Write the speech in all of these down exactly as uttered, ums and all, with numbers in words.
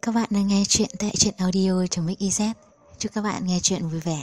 các bạn đang nghe chuyện tại truyện audio.mix.iz. Chúc các bạn nghe chuyện vui vẻ.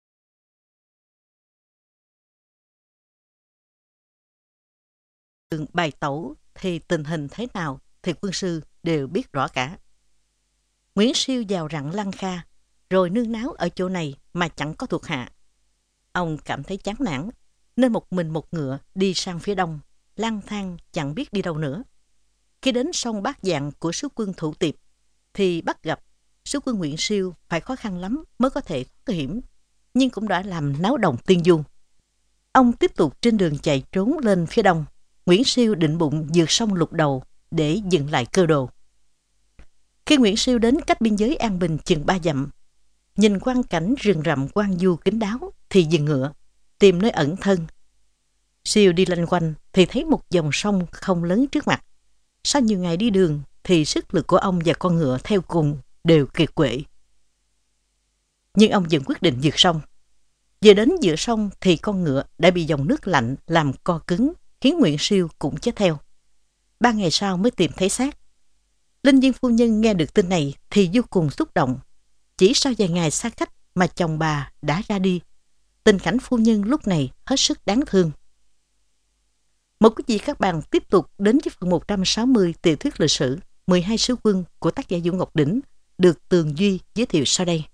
Bài tẩu thì tình hình thế nào thì quân sư đều biết rõ cả. Nguyễn Siêu vào rặng Lăng Kha, rồi nương náu ở chỗ này mà chẳng có thuộc hạ. Ông cảm thấy chán nản, nên một mình một ngựa đi sang phía đông, lang thang chẳng biết đi đâu nữa. Khi đến sông Bát Dạng của sứ quân Thủ Tiệp, thì bắt gặp sứ quân Nguyễn Siêu phải khó khăn lắm mới có thể thoát hiểm, nhưng cũng đã làm náo động tiên du. Ông tiếp tục trên đường chạy trốn lên phía đông. Nguyễn Siêu định bụng vượt sông Lục Đầu để dừng lại cơ đồ. Khi Nguyễn Siêu đến cách biên giới An Bình chừng ba dặm, nhìn quang cảnh rừng rậm quang du kín đáo thì dừng ngựa, tìm nơi ẩn thân. Siêu đi lanh quanh thì thấy một dòng sông không lớn trước mặt. Sau nhiều ngày đi đường thì sức lực của ông và con ngựa theo cùng đều kiệt quệ. Nhưng ông vẫn quyết định vượt sông. Vừa đến giữa sông thì con ngựa đã bị dòng nước lạnh làm co cứng, khiến Nguyễn Siêu cũng chết theo. Ba ngày sau mới tìm thấy xác. Linh Viên phu nhân nghe được tin này thì vô cùng xúc động. Chỉ sau vài ngày xa cách mà chồng bà đã ra đi. Tình cảnh phu nhân lúc này hết sức đáng thương. Mời quý vị các bạn tiếp tục đến với phần một trăm sáu mươi tiểu thuyết lịch sử mười hai sứ quân của tác giả Vũ Ngọc Đỉnh, được Tường Duy giới thiệu sau đây.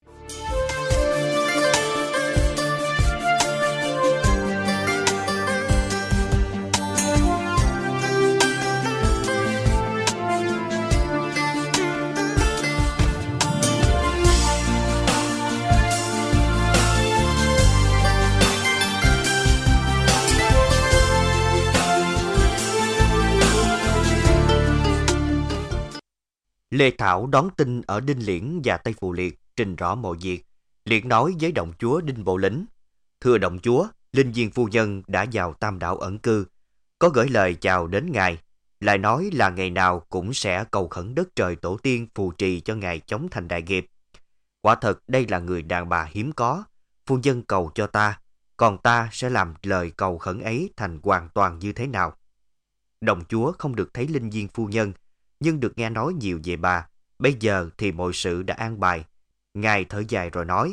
Lê Thảo đón tin ở Đinh Liễn và Tây Phù Liệt trình rõ mọi việc, liền nói với động chúa Đinh Bộ Lĩnh: Thưa động chúa, Linh Viên phu nhân đã vào Tam Đảo ẩn cư, có gửi lời chào đến ngài, lại nói là ngày nào cũng sẽ cầu khẩn đất trời tổ tiên phù trì cho ngài chống thành đại nghiệp. Quả thật đây là người đàn bà hiếm có, phu nhân cầu cho ta, còn ta sẽ làm lời cầu khẩn ấy thành hoàn toàn như thế nào. Động chúa không được thấy Linh Viên phu nhân, nhưng được nghe nói nhiều về bà. Bây giờ thì mọi sự đã an bài. Ngài thở dài rồi nói: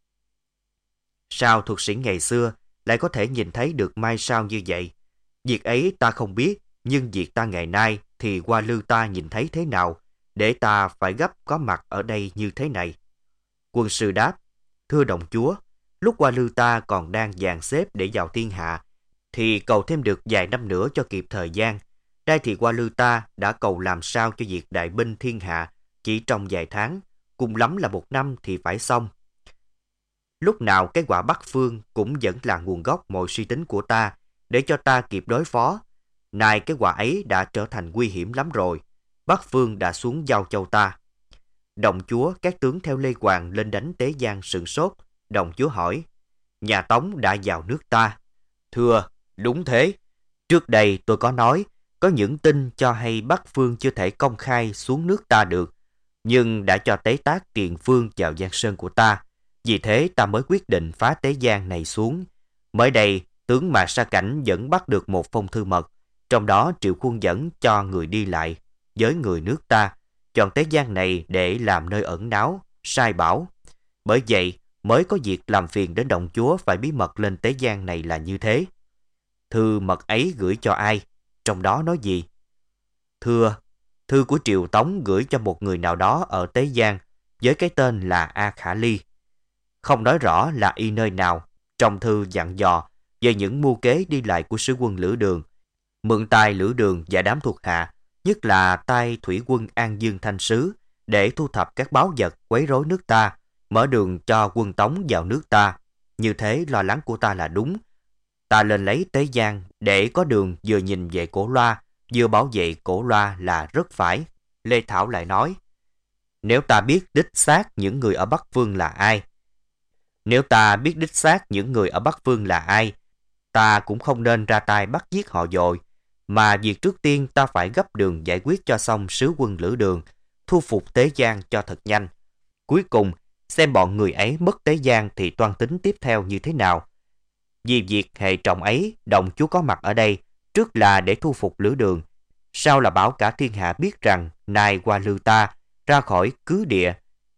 Sao thuật sĩ ngày xưa lại có thể nhìn thấy được mai sao như vậy? Việc ấy ta không biết, nhưng việc ta ngày nay thì Hoa Lư ta nhìn thấy thế nào, để ta phải gấp có mặt ở đây như thế này. Quân sư đáp: Thưa đồng chúa, lúc Hoa Lư ta còn đang dàn xếp để vào thiên hạ, thì cầu thêm được vài năm nữa cho kịp thời gian. Đây thì Hoa Lư ta đã cầu làm sao cho việc đại binh thiên hạ chỉ trong vài tháng, cùng lắm là một năm thì phải xong. Lúc nào cái quả Bắc Phương cũng vẫn là nguồn gốc mọi suy tính của ta, để cho ta kịp đối phó. Nay cái quả ấy đã trở thành nguy hiểm lắm rồi. Bắc Phương đã xuống giao châu ta. Đồng chúa các tướng theo Lê Hoàng lên đánh Tế Giang sửng sốt. Đồng chúa hỏi: Nhà Tống đã vào nước ta? Thưa, đúng thế. Trước đây tôi có nói, có những tin cho hay Bắc Phương chưa thể công khai xuống nước ta được, nhưng đã cho Tế Tác Tiền Phương vào Giang Sơn của ta. Vì thế ta mới quyết định phá Tế Giang này xuống. Mới đây, tướng Mạc Sa Cảnh vẫn bắt được một phong thư mật, trong đó Triệu Khuôn dẫn cho người đi lại với người nước ta, chọn Tế Giang này để làm nơi ẩn náu, sai bảo. Bởi vậy mới có việc làm phiền đến động chúa phải bí mật lên Tế Giang này là như thế. Thư mật ấy gửi cho ai? Trong đó nói gì? Thưa, thư của Triệu Tống gửi cho một người nào đó ở Tế Giang với cái tên là A Khả Ly. Không nói rõ là y nơi nào. Trong thư dặn dò về những mưu kế đi lại của sứ quân Lữ Đường, mượn tay Lữ Đường và đám thuộc hạ, nhất là tay thủy quân An Dương Thanh Sứ, để thu thập các báu vật quấy rối nước ta, mở đường cho quân Tống vào nước ta. Như thế lo lắng của ta là đúng. Ta lên lấy Tế Giang để có đường vừa nhìn về Cổ Loa, vừa bảo vệ Cổ Loa là rất phải. Lê Thảo lại nói: Nếu ta biết đích xác những người ở Bắc Phương là ai, Nếu ta biết đích xác những người ở Bắc Phương là ai, ta cũng không nên ra tay bắt giết họ dội, mà việc trước tiên ta phải gấp đường giải quyết cho xong sứ quân Lữ Đường, thu phục Tế Giang cho thật nhanh. Cuối cùng, xem bọn người ấy mất Tế Giang thì toan tính tiếp theo như thế nào. Vì việc hệ trọng ấy, đồng chúa có mặt ở đây, trước là để thu phục Lữ Đường, sau là bảo cả thiên hạ biết rằng nay Hoa Lư ta ra khỏi cứ địa.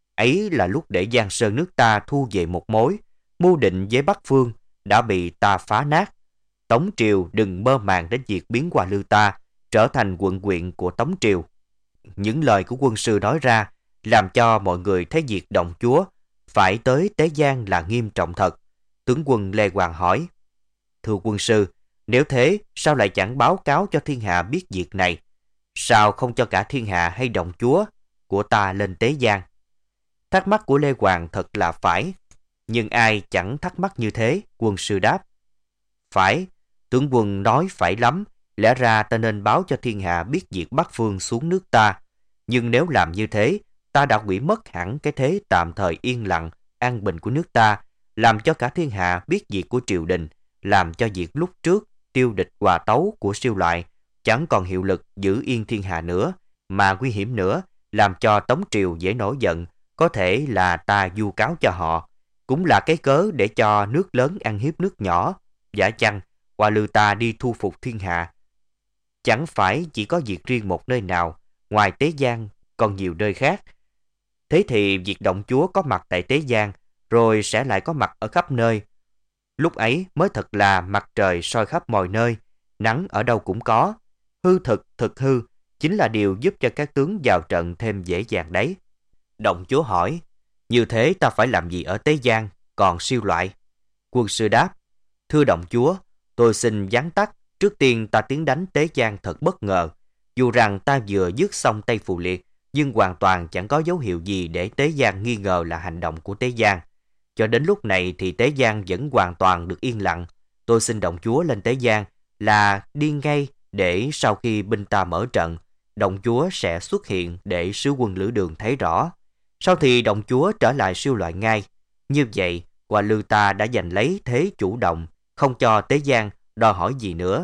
Ấy là lúc để Giang Sơn nước ta thu về một mối, mưu định với Bắc Phương đã bị ta phá nát. Tống triều đừng mơ màng đến việc biến Hoa Lư ta trở thành quận huyện của Tống triều. Những lời của quân sư nói ra làm cho mọi người thấy việc động chúa phải tới Tế Giang là nghiêm trọng thật. Tướng quân Lê Hoàng hỏi: Thưa quân sư, nếu thế sao lại chẳng báo cáo cho thiên hạ biết việc này? Sao không cho cả thiên hạ hay động chúa của ta lên Tế Giang? Thắc mắc của Lê Hoàng thật là phải, nhưng ai chẳng thắc mắc như thế, quân sư đáp. Phải, tướng quân nói phải lắm, lẽ ra ta nên báo cho thiên hạ biết việc Bắc Phương xuống nước ta. Nhưng nếu làm như thế, ta đã hủy mất hẳn cái thế tạm thời yên lặng, an bình của nước ta, làm cho cả thiên hạ biết việc của triều đình, làm cho việc lúc trước tiêu địch hòa tấu của siêu loại chẳng còn hiệu lực giữ yên thiên hạ nữa, mà nguy hiểm nữa, làm cho Tống triều dễ nổi giận, có thể là ta vu cáo cho họ, cũng là cái cớ để cho nước lớn ăn hiếp nước nhỏ. Giả chăng Hoa Lư ta đi thu phục thiên hạ, chẳng phải chỉ có việc riêng một nơi nào, ngoài Tế Giang còn nhiều nơi khác. Thế thì việc động chúa có mặt tại Tế Giang, rồi sẽ lại có mặt ở khắp nơi. Lúc ấy mới thật là mặt trời soi khắp mọi nơi, nắng ở đâu cũng có. Hư thực thực hư chính là điều giúp cho các tướng vào trận thêm dễ dàng đấy. Động chúa hỏi: Như thế ta phải làm gì ở Tế Giang, còn siêu loại? Quân sư đáp: Thưa động chúa, tôi xin vắn tắt. Trước tiên ta tiến đánh Tế Giang thật bất ngờ. Dù rằng ta vừa dứt xong Tây Phù Liệt, nhưng hoàn toàn chẳng có dấu hiệu gì để Tế Giang nghi ngờ là hành động của Tế Giang. Cho đến lúc này thì Tế Giang vẫn hoàn toàn được yên lặng. Tôi xin động chúa lên Tế Giang là đi ngay, để sau khi binh ta mở trận, động chúa sẽ xuất hiện để sứ quân Lữ Đường thấy rõ. Sau thì động chúa trở lại siêu loại ngay. Như vậy, Hoa Lư ta đã giành lấy thế chủ động, không cho Tế Giang đòi hỏi gì nữa.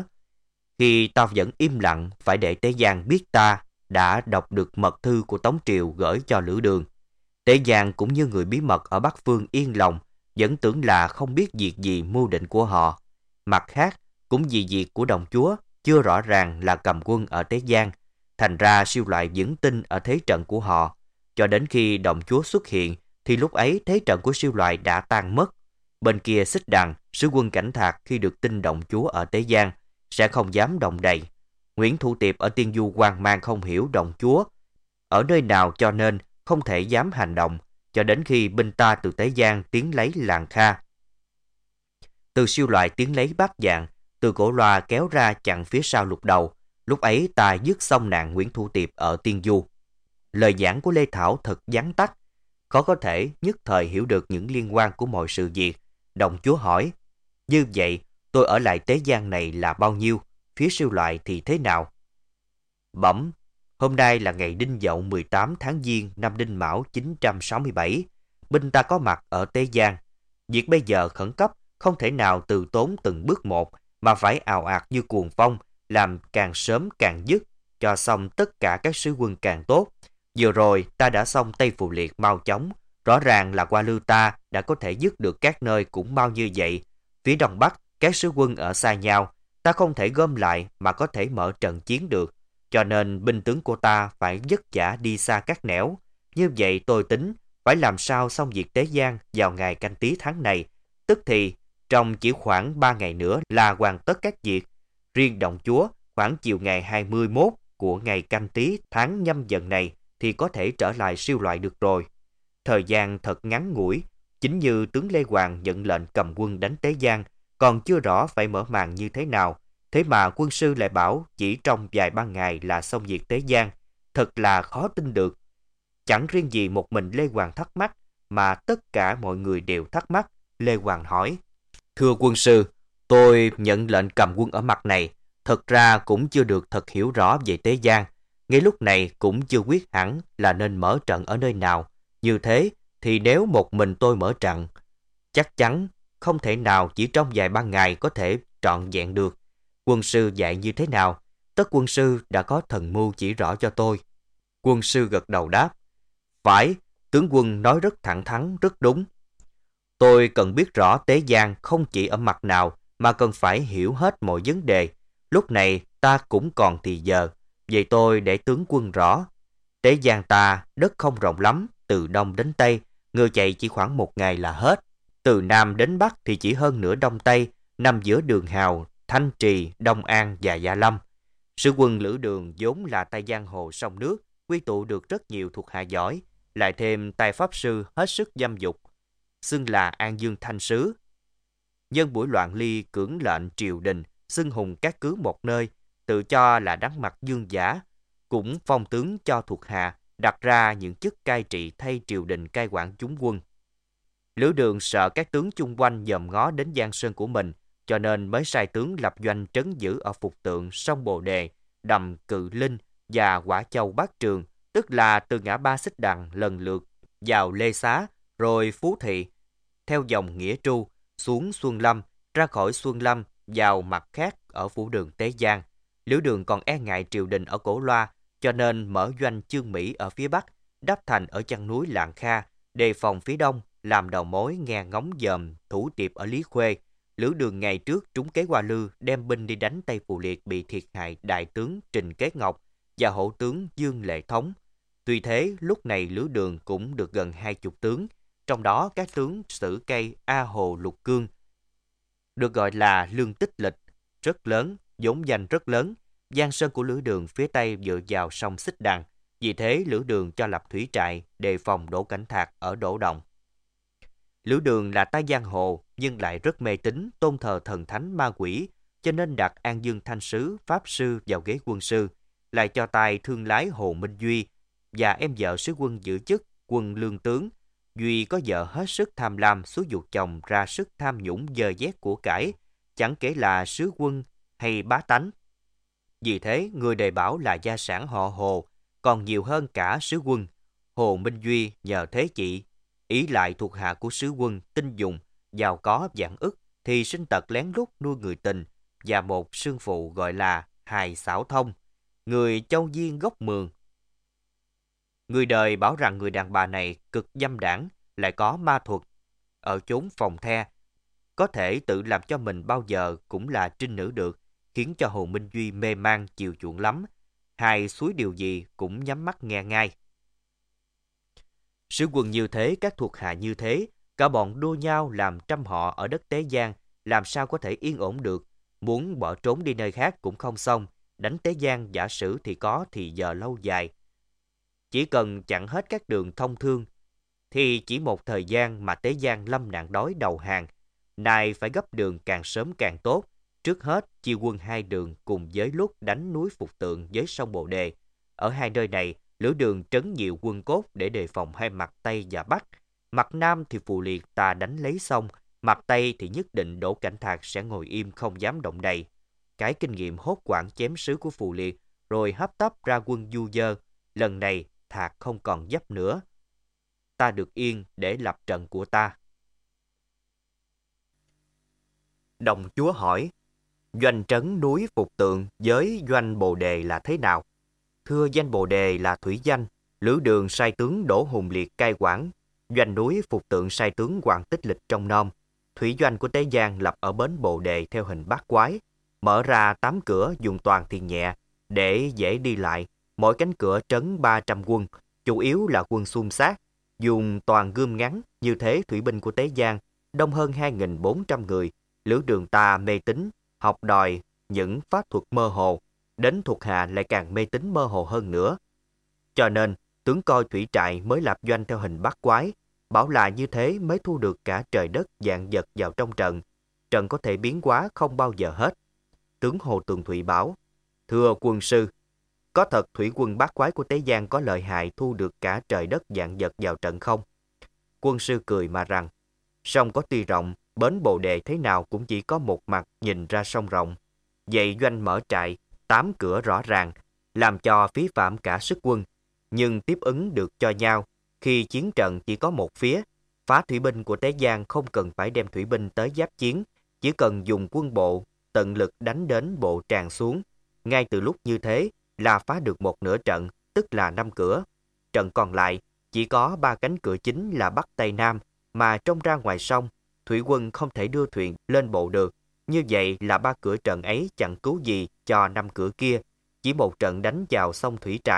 Khi ta vẫn im lặng, phải để Tế Giang biết ta đã đọc được mật thư của Tống triều gửi cho Lữ Đường. Tế Giang cũng như người bí mật ở Bắc Phương yên lòng, vẫn tưởng là không biết việc gì mưu định của họ. Mặt khác, cũng vì việc của đồng chúa chưa rõ ràng là cầm quân ở Tế Giang, thành ra siêu loại vững tin ở thế trận của họ. Cho đến khi đồng chúa xuất hiện, thì lúc ấy thế trận của siêu loại đã tan mất. Bên kia Xích Đằng, sứ quân Cảnh Thạc khi được tin động chúa ở Tế Giang sẽ không dám động đậy. Nguyễn Thủ Tiệp ở Tiên Du hoang mang không hiểu động chúa ở nơi nào, cho nên không thể dám hành động, cho đến khi binh ta từ Tế Giang tiến lấy Làng Kha. Từ siêu loại tiến lấy Bát Dạng, từ Cổ Loa kéo ra chặn phía sau Lục Đầu. Lúc ấy ta dứt xong nạn Nguyễn Thủ Tiệp ở Tiên Du. Lời giảng của Lê Thảo thật vắn tắt, khó có thể nhất thời hiểu được những liên quan của mọi sự việc. Đồng chúa hỏi: Như vậy, tôi ở lại Tế Giang này là bao nhiêu? Phía siêu loại thì thế nào? Bẩm, hôm nay là ngày Đinh Dậu mười tám tháng Giêng năm Đinh Mão chín trăm sáu mươi bảy. Binh ta có mặt ở Tế Giang. Việc bây giờ khẩn cấp, không thể nào từ tốn từng bước một, mà phải ào ạt như cuồng phong, làm càng sớm càng dứt, cho xong tất cả các sứ quân càng tốt. Vừa rồi ta đã xong Tây Phù Liệt mau chóng, rõ ràng là Hoa Lư ta đã có thể dứt được các nơi cũng mau như vậy. Phía Đông Bắc, các sứ quân ở xa nhau, ta không thể gom lại mà có thể mở trận chiến được, cho nên binh tướng của ta phải vất vả đi xa các nẻo. Như vậy tôi tính phải làm sao xong việc Tế Giang vào ngày Canh Tý tháng này, tức thì trong chỉ khoảng ba ngày nữa là hoàn tất các việc. Riêng động chúa khoảng chiều ngày hai mươi mốt của ngày Canh Tý tháng Nhâm Dần này thì có thể trở lại siêu loại được rồi. Thời gian thật ngắn ngủi, chính như tướng Lê Hoàng nhận lệnh cầm quân đánh Tế Giang, còn chưa rõ phải mở màn như thế nào. Thế mà quân sư lại bảo chỉ trong vài ba ngày là xong việc Tế Giang, thật là khó tin được. Chẳng riêng gì một mình Lê Hoàng thắc mắc, mà tất cả mọi người đều thắc mắc. Lê Hoàng hỏi: Thưa quân sư, tôi nhận lệnh cầm quân ở mặt này, thật ra cũng chưa được thật hiểu rõ về Tế Giang. Ngay lúc này cũng chưa quyết hẳn là nên mở trận ở nơi nào. Như thế thì nếu một mình tôi mở trận, chắc chắn không thể nào chỉ trong vài ba ngày có thể trọn vẹn được. Quân sư dạy như thế nào? Tất quân sư đã có thần mưu chỉ rõ cho tôi. Quân sư gật đầu đáp: Phải, tướng quân nói rất thẳng thắn, rất đúng. Tôi cần biết rõ Tế Giang không chỉ ở mặt nào, mà cần phải hiểu hết mọi vấn đề. Lúc này ta cũng còn thì giờ, vậy tôi để tướng quân rõ. Tế Giang ta đất không rộng lắm, từ đông đến tây, người chạy chỉ khoảng một ngày là hết. Từ nam đến bắc thì chỉ hơn nửa đông tây, nằm giữa Đường Hào, Thanh Trì, Đông An và Gia Lâm. Sử quân Lữ Đường vốn là tay giang hồ sông nước, quy tụ được rất nhiều thuộc hạ giỏi, lại thêm tài pháp sư hết sức dâm dục, xưng là An Dương Thanh Sứ. Nhân buổi loạn ly cưỡng lệnh triều đình, xưng hùng các cứ một nơi, tự cho là đắng mặt dương giả, cũng phong tướng cho thuộc hạ, đặt ra những chức cai trị thay triều đình cai quản chúng quân. Lữ Đường sợ các tướng chung quanh dòm ngó đến giang sơn của mình, cho nên mới sai tướng lập doanh trấn giữ ở Phục Tượng, sông Bồ Đề, đầm Cự Linh và Quả Châu Bát Trường, tức là từ ngã ba Xích Đằng lần lượt vào Lê Xá, rồi Phú Thị, theo dòng Nghĩa Tru, xuống Xuân Lâm, ra khỏi Xuân Lâm, vào mặt khác ở phủ đường Tế Giang. Lữ Đường còn e ngại triều đình ở Cổ Loa, cho nên mở doanh Chương Mỹ ở phía Bắc, đắp thành ở chân núi Lạng Kha, đề phòng phía Đông, làm đầu mối nghe ngóng dòm thủ tiệp ở Lý Khuê. Lữ Đường ngày trước trúng kế Hoa Lư, đem binh đi đánh Tây Phù Liệt bị thiệt hại đại tướng Trình Kế Ngọc và hổ tướng Dương Lệ Thống. Tuy thế, lúc này Lữ Đường cũng được gần hai chục tướng, trong đó các tướng Sử Cây, A Hồ, Lục Cương, được gọi là lương tích lịch, rất lớn, vốn danh rất lớn. Giang sơn của Lữ Đường phía Tây dựa vào sông Xích Đằng, vì thế Lữ Đường cho lập thủy trại đề phòng Đỗ Cảnh Thạc ở Đỗ Động. Lữ Đường là tay giang hồ nhưng lại rất mê tín, tôn thờ thần thánh ma quỷ, cho nên đặt An Dương Thanh Sứ, pháp sư vào ghế quân sư, lại cho tài thương lái Hồ Minh Duy và em vợ sứ quân giữ chức quân lương tướng. Duy có vợ hết sức tham lam, xúi giục chồng ra sức tham nhũng dơ dét của cải, chẳng kể là sứ quân hay bá tánh. Vì thế, người đề bảo là gia sản họ Hồ còn nhiều hơn cả sứ quân. Hồ Minh Duy nhờ thế chị, ý lại thuộc hạ của sứ quân tinh dùng, giàu có vạn ức, thì sinh tật lén lút nuôi người tình và một sương phụ gọi là Hài Xảo Thông, người châu Diên gốc Mường. Người đời bảo rằng người đàn bà này cực dâm đảng, lại có ma thuật, ở chốn phòng the, có thể tự làm cho mình bao giờ cũng là trinh nữ được, khiến cho Hồ Minh Duy mê man chiều chuộng lắm. Hài xúi điều gì cũng nhắm mắt nghe ngay. Sứ quân như thế, các thuộc hạ như thế, cả bọn đua nhau làm trăm họ ở đất Tế Giang, làm sao có thể yên ổn được. Muốn bỏ trốn đi nơi khác cũng không xong, đánh Tế Giang giả sử thì có thì giờ lâu dài. Chỉ cần chặn hết các đường thông thương, thì chỉ một thời gian mà Tế Giang lâm nạn đói đầu hàng. Nay phải gấp đường càng sớm càng tốt. Trước hết, chia quân hai đường cùng với lúc đánh núi Phục Tượng với sông Bồ Đề. Ở hai nơi này, Lữ Đường trấn nhiều quân cốt để đề phòng hai mặt Tây và Bắc. Mặt Nam thì Phù Liệt ta đánh lấy xong, mặt Tây thì nhất định Đỗ Cảnh Thạc sẽ ngồi im không dám động đậy. Cái kinh nghiệm hốt quảng chém sứ của Phù Liệt, rồi hấp tấp ra quân du dơ. Lần này, Thạc không còn dấp nữa. Ta được yên để lập trận của ta. Đồng chúa hỏi, doanh trấn núi Phục Tượng với doanh Bồ Đề là thế nào? Thưa, danh Bồ Đề là thủy danh, Lữ Đường sai tướng Đỗ Hùng Liệt cai quản. Doanh núi Phục Tượng sai tướng Hoàng Tích Lịch trong nom. Thủy doanh của Tế Giang lập ở bến Bồ Đề theo hình bát quái, mở ra tám cửa dùng toàn thuyền nhẹ để dễ đi lại. Mỗi cánh cửa trấn ba trăm quân, chủ yếu là quân xung sát, dùng toàn gươm ngắn. Như thế thủy binh của Tế Giang đông hơn hai nghìn bốn trăm người. Lữ Đường ta mê tín, học đòi những pháp thuật mơ hồ, đến thuộc hạ lại càng mê tín mơ hồ hơn nữa. Cho nên, tướng coi thủy trại mới lập doanh theo hình bát quái, bảo là như thế mới thu được cả trời đất vạn vật vào trong trận. Trận có thể biến hóa không bao giờ hết. Tướng Hồ Tường Thụy bảo, thưa quân sư, có thật thủy quân bát quái của Tế Giang có lợi hại thu được cả trời đất vạn vật vào trận không? Quân sư cười mà rằng, sông có tuy rộng, bến Bồ Đề thế nào cũng chỉ có một mặt nhìn ra sông rộng. Vậy doanh mở trại, tám cửa rõ ràng, làm cho phí phạm cả sức quân, nhưng tiếp ứng được cho nhau. Khi chiến trận chỉ có một phía, phá thủy binh của Tế Giang không cần phải đem thủy binh tới giáp chiến, chỉ cần dùng quân bộ tận lực đánh đến bộ tràn xuống. Ngay từ lúc như thế là phá được một nửa trận, tức là năm cửa. Trận còn lại chỉ có ba cánh cửa chính là Bắc Tây Nam, mà trông ra ngoài sông, thủy quân không thể đưa thuyền lên bộ được. Như vậy là ba cửa trận ấy chẳng cứu gì cho năm cửa kia. Chỉ một trận đánh vào sông thủy trại,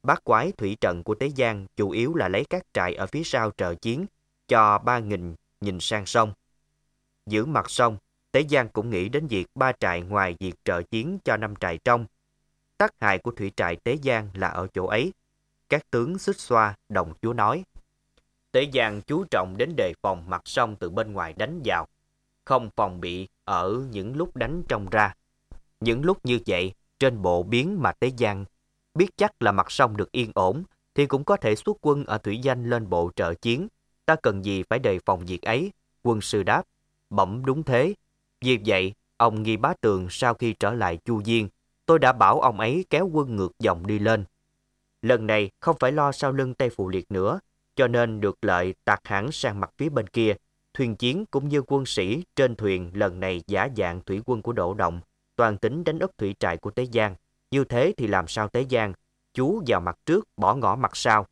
bát quái thủy trận của Tế Giang chủ yếu là lấy các trại ở phía sau trợ chiến cho ba nghìn nhìn sang sông. Giữ mặt sông, Tế Giang cũng nghĩ đến việc ba trại ngoài việc trợ chiến cho năm trại trong. Tác hại của thủy trại Tế Giang là ở chỗ ấy. Các tướng xích xoa, đồng chúa nói. Tế Giang chú trọng đến đề phòng mặt sông từ bên ngoài đánh vào, không phòng bị ở những lúc đánh trong ra. Những lúc như vậy, trên bộ biến mà Tế Giang biết chắc là mặt sông được yên ổn, thì cũng có thể xuất quân ở thủy danh lên bộ trợ chiến. Ta cần gì phải đề phòng việc ấy? Quân sư đáp, bẩm đúng thế. Vì vậy, ông Nghi Bá Tường sau khi trở lại Chu Diên, tôi đã bảo ông ấy kéo quân ngược dòng đi lên. Lần này không phải lo sau lưng Tây Phụ Liệt nữa, cho nên được lợi tạt hẳn sang mặt phía bên kia. Thuyền chiến cũng như quân sĩ trên thuyền lần này giả dạng thủy quân của Đỗ Động, toàn tính đánh úp thủy trại của Tế Giang. Như thế thì làm sao Tế Giang chú vào mặt trước, bỏ ngỏ mặt sau?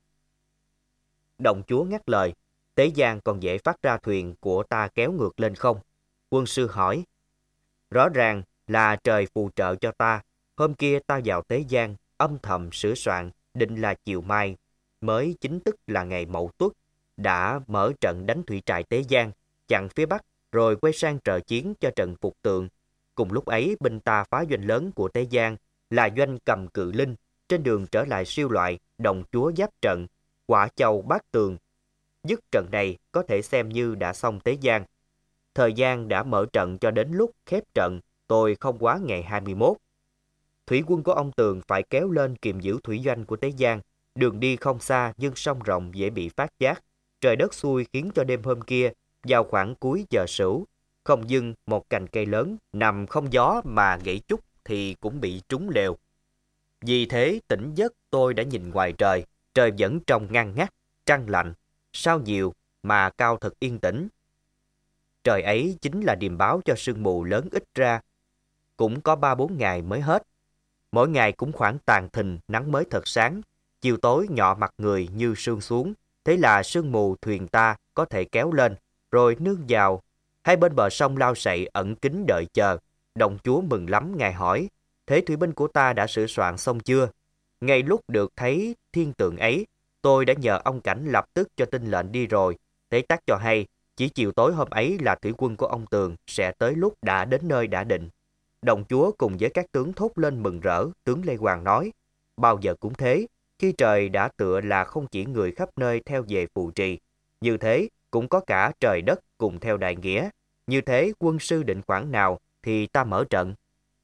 Đồng chúa ngắt lời, Tế Giang còn dễ phát ra thuyền của ta kéo ngược lên không? Quân sư hỏi, rõ ràng là trời phù trợ cho ta. Hôm kia ta vào Tế Giang, âm thầm sửa soạn, định là chiều mai, mới chính thức là ngày Mậu Tuất, đã mở trận đánh thủy trại Tế Giang, chặn phía Bắc, rồi quay sang trợ chiến cho trận Phục Tượng. Cùng lúc ấy, binh ta phá doanh lớn của Tế Giang là doanh Cầm Cự Linh, trên đường trở lại Siêu Loại, đồng chúa giáp trận, Quả Châu Bát Tường. Dứt trận này có thể xem như đã xong Tế Giang. Thời gian đã mở trận cho đến lúc khép trận, tôi không quá ngày hai mươi mốt. Thủy quân của ông Tường phải kéo lên kiềm giữ thủy doanh của Tế Giang. Đường đi không xa nhưng sông rộng dễ bị phát giác. Trời đất xui khiến cho đêm hôm kia, vào khoảng cuối giờ sửu, không dưng một cành cây lớn nằm không gió mà gãy chút thì cũng bị trúng lều. Vì thế tỉnh giấc tôi đã nhìn ngoài trời, trời vẫn trong ngăn ngắt, trăng lạnh, sao nhiều mà cao thật yên tĩnh. Trời ấy chính là điềm báo cho sương mù lớn ít ra, cũng có ba bốn ngày mới hết. Mỗi ngày cũng khoảng tàn thình, nắng mới thật sáng, chiều tối nhọ mặt người như sương xuống, thế là sương mù thuyền ta có thể kéo lên, rồi nương vào. Hai bên bờ sông lao sậy ẩn kín đợi chờ. Đồng chúa mừng lắm, ngài hỏi, thế thủy binh của ta đã sửa soạn xong chưa? Ngay lúc được thấy thiên tượng ấy, tôi đã nhờ ông Cảnh lập tức cho tin lệnh đi rồi. Thế tắc cho hay, chỉ chiều tối hôm ấy là thủy quân của ông Tường sẽ tới lúc đã đến nơi đã định. Đồng chúa cùng với các tướng thốt lên mừng rỡ. Tướng Lê Hoàng nói, bao giờ cũng thế, khi trời đã tựa là không chỉ người khắp nơi theo về phù trì, như thế cũng có cả trời đất cùng theo đại nghĩa. Như thế quân sư định khoảng nào thì ta mở trận?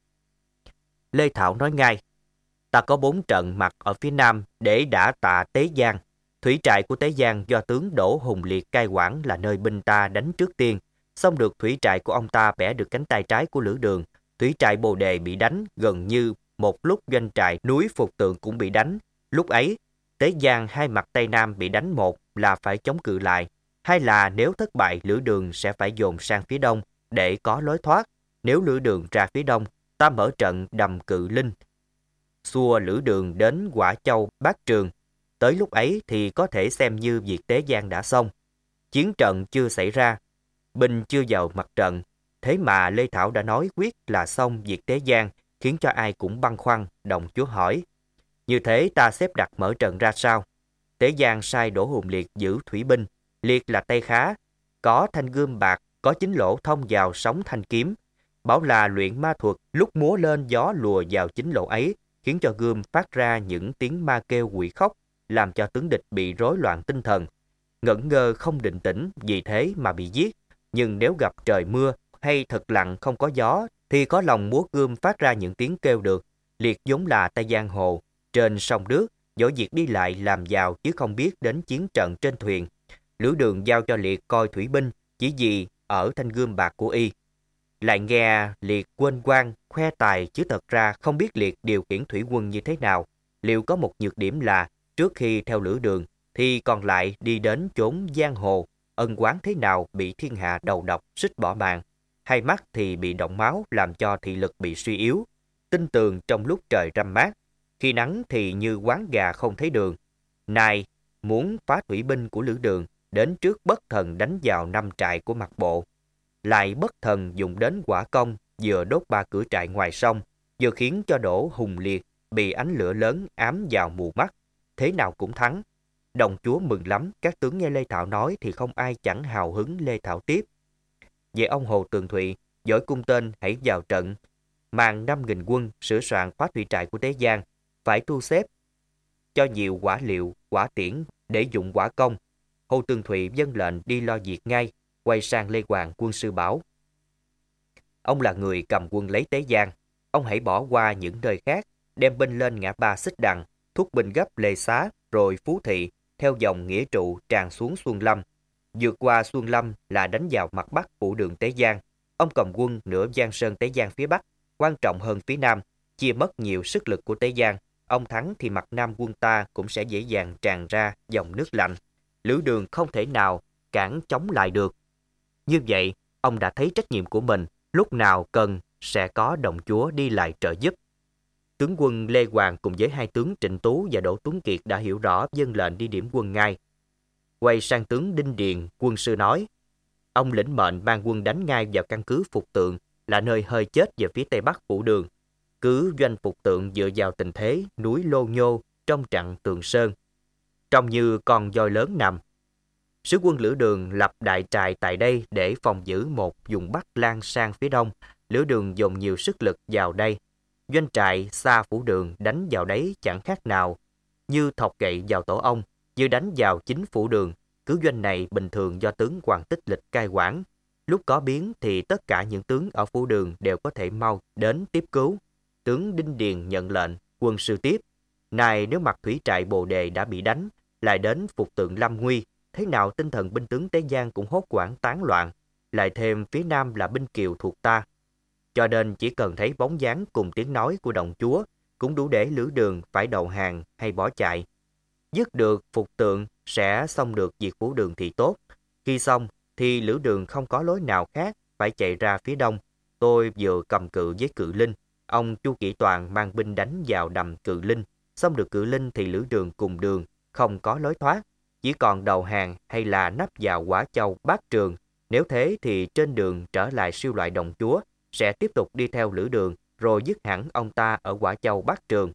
Lê Thảo nói ngay, ta có bốn trận mặt ở phía nam để đã tạ Tế Giang. Thủy trại của Tế Giang do tướng Đỗ Hùng Liệt cai quản là nơi binh ta đánh trước tiên. Xong được thủy trại của ông ta bẻ được cánh tay trái của Lữ Đường. Thủy trại Bồ Đề bị đánh, gần như một lúc doanh trại núi Phục Tượng cũng bị đánh. Lúc ấy, Tế Giang hai mặt Tây Nam bị đánh, một là phải chống cự lại, hai là nếu thất bại Lữ Đường sẽ phải dồn sang phía đông để có lối thoát. Nếu Lữ Đường ra phía đông, ta mở trận đầm Cự Linh, xua Lữ Đường đến Quả Châu Bát Trường. Tới lúc ấy thì có thể xem như việc Tế Giang đã xong. Chiến trận chưa xảy ra, binh chưa vào mặt trận, thế mà Lê Thảo đã nói quyết là xong việc Tế Giang, khiến cho ai cũng băn khoăn. Đồng chúa hỏi, như thế ta xếp đặt mở trận ra sao? Tế Giang sai Đỗ Hùng Liệt giữ thủy binh. Liệt là tay khá, có thanh gươm bạc, có chính lỗ thông vào sóng thanh kiếm. Bảo là luyện ma thuật, lúc múa lên gió lùa vào chính lỗ ấy, khiến cho gươm phát ra những tiếng ma kêu quỷ khóc, làm cho tướng địch bị rối loạn tinh thần, ngẩn ngơ không định tĩnh, vì thế mà bị giết. Nhưng nếu gặp trời mưa hay thật lặng không có gió, thì có lòng múa gươm phát ra những tiếng kêu được. Liệt vốn là tay giang hồ, trên sông nước, giỏi việc đi lại làm giàu chứ không biết đến chiến trận trên thuyền. Lữ Đường giao cho Liệt coi thủy binh, chỉ vì ở thanh gươm bạc của y. Lại nghe Liệt quên quan, khoe tài chứ thật ra không biết Liệt điều khiển thủy quân như thế nào. Liệu có một nhược điểm là trước khi theo Lữ Đường thì còn lại đi đến chốn giang hồ, ân oán thế nào bị thiên hạ đầu độc xích bỏ mạng. Hai mắt thì bị động máu làm cho thị lực bị suy yếu. Tinh tường trong lúc trời râm mát, khi nắng thì như quán gà không thấy đường. Nay muốn phá thủy binh của Lữ Đường, đến trước bất thần đánh vào năm trại của Mạc Bộ. Lại bất thần dùng đến hỏa công, vừa đốt ba cửa trại ngoài sông, vừa khiến cho Đỗ Hùng Liệt bị ánh lửa lớn ám vào mù mắt. thế nào cũng thắng. Đồng chúa mừng lắm, các tướng nghe Lê Thảo nói thì không ai chẳng hào hứng Lê Thảo tiếp. Về ông Hồ Tường Thụy, giỏi cung tên hãy vào trận, mang năm nghìn quân sửa soạn phá thủy trại của Tế Giang, phải thu xếp cho nhiều quả liệu, quả tiễn để dụng quả công. Hồ Tường Thụy vâng lệnh đi lo việc ngay, quay sang Lê Hoàng quân sư bảo: Ông là người cầm quân lấy Tế Giang, ông hãy bỏ qua những nơi khác, đem binh lên ngã ba Xích Đằng, thúc binh gấp Lê Xá, rồi Phú Thị, theo dòng Nghĩa Trụ tràn xuống Xuân Lâm. Vượt qua Xuân Lâm là đánh vào mặt bắc phủ đường Tế Giang. Ông cầm quân nửa Giang Sơn Tế Giang phía bắc, quan trọng hơn phía nam, chia mất nhiều sức lực của Tế Giang. Ông thắng thì mặt nam quân ta cũng sẽ dễ dàng tràn ra dòng nước lạnh. Lữ Đường không thể nào cản chống lại được. Như vậy, ông đã thấy trách nhiệm của mình, lúc nào cần sẽ có đồng chúa đi lại trợ giúp. Tướng quân Lê Hoàng cùng với hai tướng Trịnh Tú và Đỗ Tuấn Kiệt đã hiểu rõ, vâng lệnh đi điểm quân ngay. Quay sang tướng Đinh Điền, quân sư nói: Ông lĩnh mệnh mang quân đánh ngay vào căn cứ Phục Tượng, là nơi hơi chết về phía tây bắc phủ đường. Cứ doanh Phục Tượng dựa vào tình thế núi Lô Nhô trong trận Tường Sơn, trông như con voi lớn nằm. Sứ quân Lữ Đường lập đại trại tại đây để phòng giữ một vùng bắc lan sang phía đông. Lữ Đường dồn nhiều sức lực vào đây. Doanh trại xa phủ đường đánh vào đấy chẳng khác nào như thọc gậy vào tổ ong, như đánh vào chính phủ đường. Cứ doanh này bình thường do tướng Hoàng Tích Lịch cai quản. Lúc có biến thì tất cả những tướng ở phủ đường đều có thể mau đến tiếp cứu. Tướng Đinh Điền nhận lệnh, quân sư tiếp: Này, nếu mặt thủy trại Bồ Đề đã bị đánh, lại đến Phục Tượng lâm nguy, thế nào tinh thần binh tướng Tế Giang cũng hốt hoảng tán loạn. Lại thêm phía nam là binh kiều thuộc ta. Cho nên chỉ cần thấy bóng dáng cùng tiếng nói của đồng chúa cũng đủ để Lữ Đường phải đầu hàng hay bỏ chạy. Dứt được Phục Tượng sẽ xong được việc phủ đường thì tốt. Khi xong thì Lữ Đường không có lối nào khác phải chạy ra phía đông. Tôi vừa cầm cự với Cự Linh, ông Chu Kỵ Toàn mang binh đánh vào đầm Cự Linh. Xong được Cự Linh thì Lữ Đường cùng đường không có lối thoát, chỉ còn đầu hàng hay là nấp vào Quả Châu Bát Trường. Nếu thế thì trên đường trở lại siêu loại đồng chúa sẽ tiếp tục đi theo Lữ Đường, rồi dứt hẳn ông ta ở Quả Châu Bát Trường.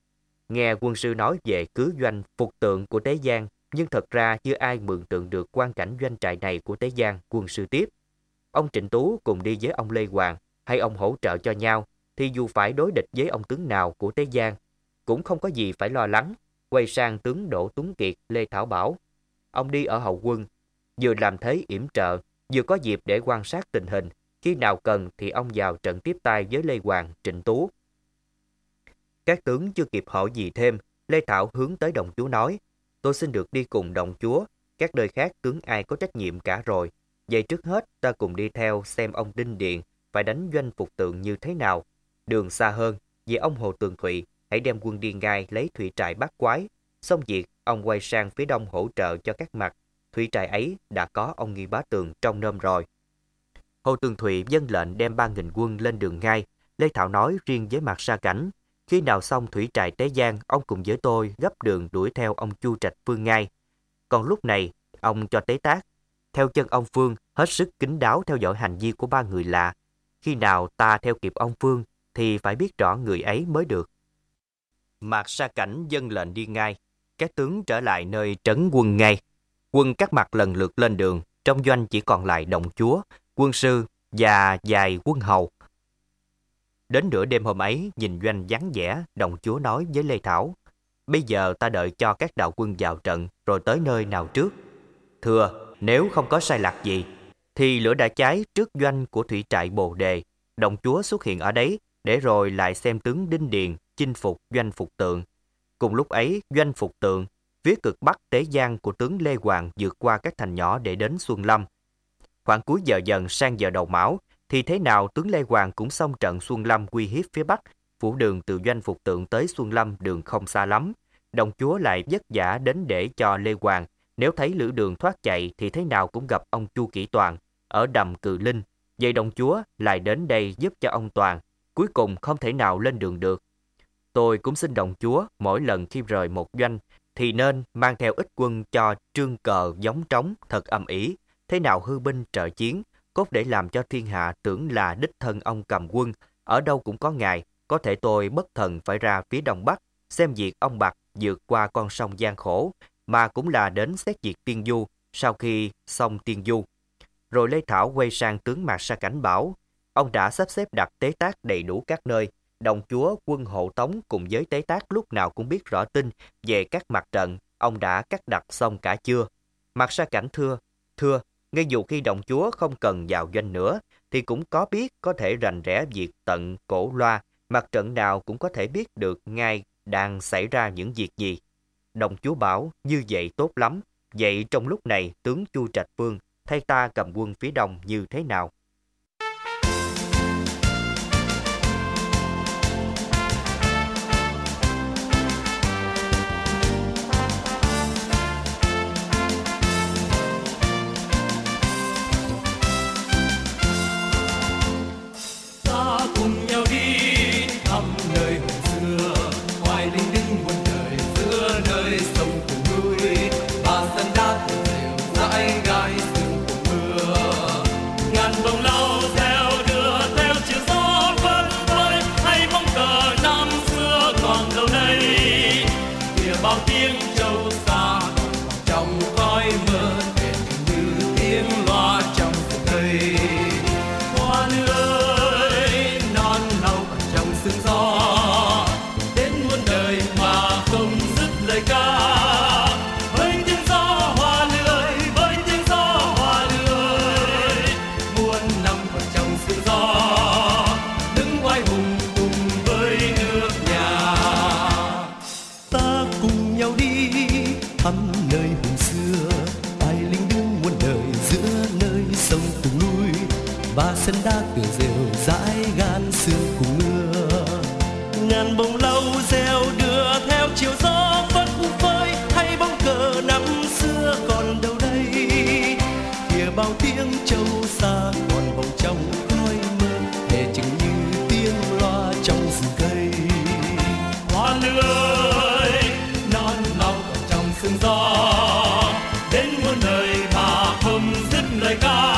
Nghe quân sư nói về cứ doanh Phục Tượng của Tế Giang, nhưng thật ra chưa ai mường tượng được quan cảnh doanh trại này của Tế Giang. Quân sư tiếp: Ông Trịnh Tú cùng đi với ông Lê Hoàng, hay ông hỗ trợ cho nhau, thì dù phải đối địch với ông tướng nào của Tế Giang, cũng không có gì phải lo lắng. Quay sang tướng Đỗ Tuấn Kiệt, Lê Thảo bảo: Ông đi ở hậu quân, vừa làm thế yểm trợ, vừa có dịp để quan sát tình hình. Khi nào cần thì ông vào trận tiếp tay với Lê Hoàng, Trịnh Tú. Các tướng chưa kịp hỏi gì thêm, Lê Thảo hướng tới đồng chúa nói: Tôi xin được đi cùng đồng chúa, các nơi khác tướng ai có trách nhiệm cả rồi. Vậy trước hết ta cùng đi theo xem ông Đinh Điện phải đánh doanh Phục Tượng như thế nào. Đường xa hơn, vì ông Hồ Tường Thụy hãy đem quân đi ngay lấy thủy trại Bát Quái. Xong việc, ông quay sang phía đông hỗ trợ cho các mặt. Thủy trại ấy đã có ông Nghi Bá Tường trong nôm rồi. Hồ Tường Thụy vâng lệnh đem ba nghìn quân lên đường ngay. Lê Thảo nói riêng với Mạc Sa Cảnh: Khi nào xong thủy trại Tế Giang, ông cùng với tôi gấp đường đuổi theo ông Chu Trạch Phương ngay. Còn lúc này, ông cho Tế Tác theo chân ông Phương, hết sức kín đáo theo dõi hành vi của ba người lạ. Khi nào ta theo kịp ông Phương thì phải biết rõ người ấy mới được. Mạc Sa Cảnh vâng lệnh đi ngay. Các tướng trở lại nơi trấn quân ngay. Quân các mặt lần lượt lên đường. Trong doanh chỉ còn lại đồng chúa, quân sư và vài quân hầu. Đến nửa đêm hôm ấy, nhìn doanh vắng vẻ, đồng chúa nói với Lê Thảo: Bây giờ ta đợi cho các đạo quân vào trận, rồi tới nơi nào trước. Thưa, nếu không có sai lạc gì, thì lửa đã cháy trước doanh của thủy trại Bồ Đề. Đồng chúa xuất hiện ở đấy, để rồi lại xem tướng Đinh Điền chinh phục doanh Phục Tượng. Cùng lúc ấy, doanh Phục Tượng, phía cực bắc Tế Giang của tướng Lê Hoàng vượt qua các thành nhỏ để đến Xuân Lâm. Khoảng cuối giờ dần sang giờ đầu mão, thì thế nào tướng Lê Hoàng cũng xong trận Xuân Lâm uy hiếp phía bắc. Phủ đường từ doanh Phục Tượng tới Xuân Lâm đường không xa lắm. Đồng chúa lại vất vả đến để cho Lê Hoàng, nếu thấy Lữ Đường thoát chạy thì thế nào cũng gặp ông Chu Kỵ Toàn ở đầm Cự Linh. Vậy đồng chúa lại đến đây giúp cho ông Toàn, cuối cùng không thể nào lên đường được. Tôi cũng xin đồng chúa mỗi lần khi rời một doanh thì nên mang theo ít quân cho trương cờ gióng trống thật âm ỉ, thế nào hư binh trợ chiến, cốt để làm cho thiên hạ tưởng là đích thân ông cầm quân, ở đâu cũng có ngài. Có thể tôi bất thần phải ra phía đông bắc xem việc ông Bạc vượt qua con sông gian khổ, mà cũng là đến xét duyệt tiên du sau khi xong tiên du. Rồi Lê Thảo quay sang tướng Mạc Sa Cảnh bảo, ông đã sắp xếp đặt tế tác đầy đủ các nơi. Đồng chúa quân hộ tống cùng với tế tác lúc nào cũng biết rõ tin về các mặt trận, ông đã cắt đặt xong cả chưa? Mạc Sa Cảnh thưa, thưa, ngay dù khi đồng chúa không cần vào doanh nữa, thì cũng có biết có thể rành rẽ việc tận cổ loa, mặt trận nào cũng có thể biết được ngay đang xảy ra những việc gì. Đồng chúa bảo, như vậy tốt lắm. Vậy trong lúc này, tướng Chu Trạch Vương thay ta cầm quân phía đông như thế nào? Sân đá tựa rêu dãi gan sương cùng mưa, ngàn bông lau reo đưa theo chiều gió phất phới, hay bóng cờ năm xưa còn đâu đây, kìa bao tiếng châu xa còn vòng trong khói mơ, để chừng như tiếng loa trong rừng cây. Hoa lưới non lau còn trong sương gió, đến muôn đời mà không dứt lời ca.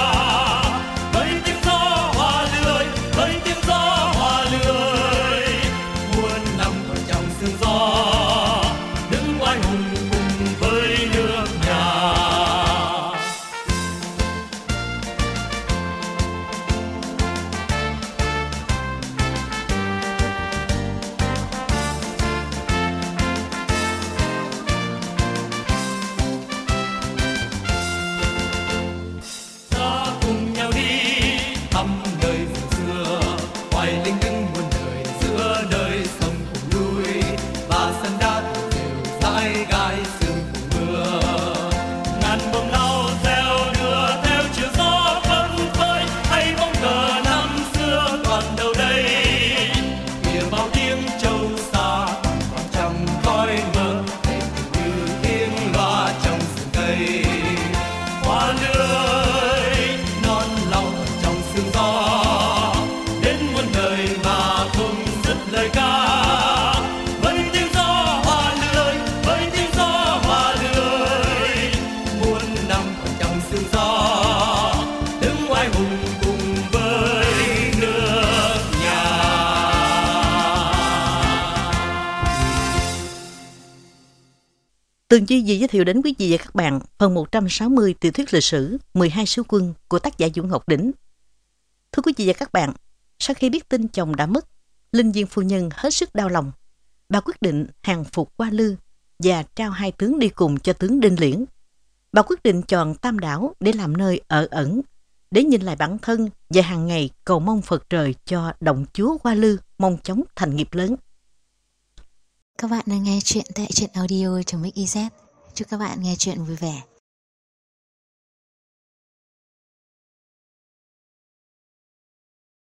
Tường Duy Di giới thiệu đến quý vị và các bạn phần một trăm sáu mươi tiểu thuyết lịch sử mười hai sứ quân của tác giả Vũ Ngọc Đỉnh. Thưa quý vị và các bạn, sau khi biết tin chồng đã mất, Linh Diên phu nhân hết sức đau lòng. Bà quyết định hàng phục Hoa Lư và trao hai tướng đi cùng cho tướng Đinh Liễn. Bà quyết định chọn Tam Đảo để làm nơi ở ẩn, để nhìn lại bản thân và hàng ngày cầu mong Phật trời cho động chúa Hoa Lư mong chóng thành nghiệp lớn. Các bạn đang nghe chuyện tại truyện audio chấm ích i zét. Chúc các bạn nghe chuyện vui vẻ.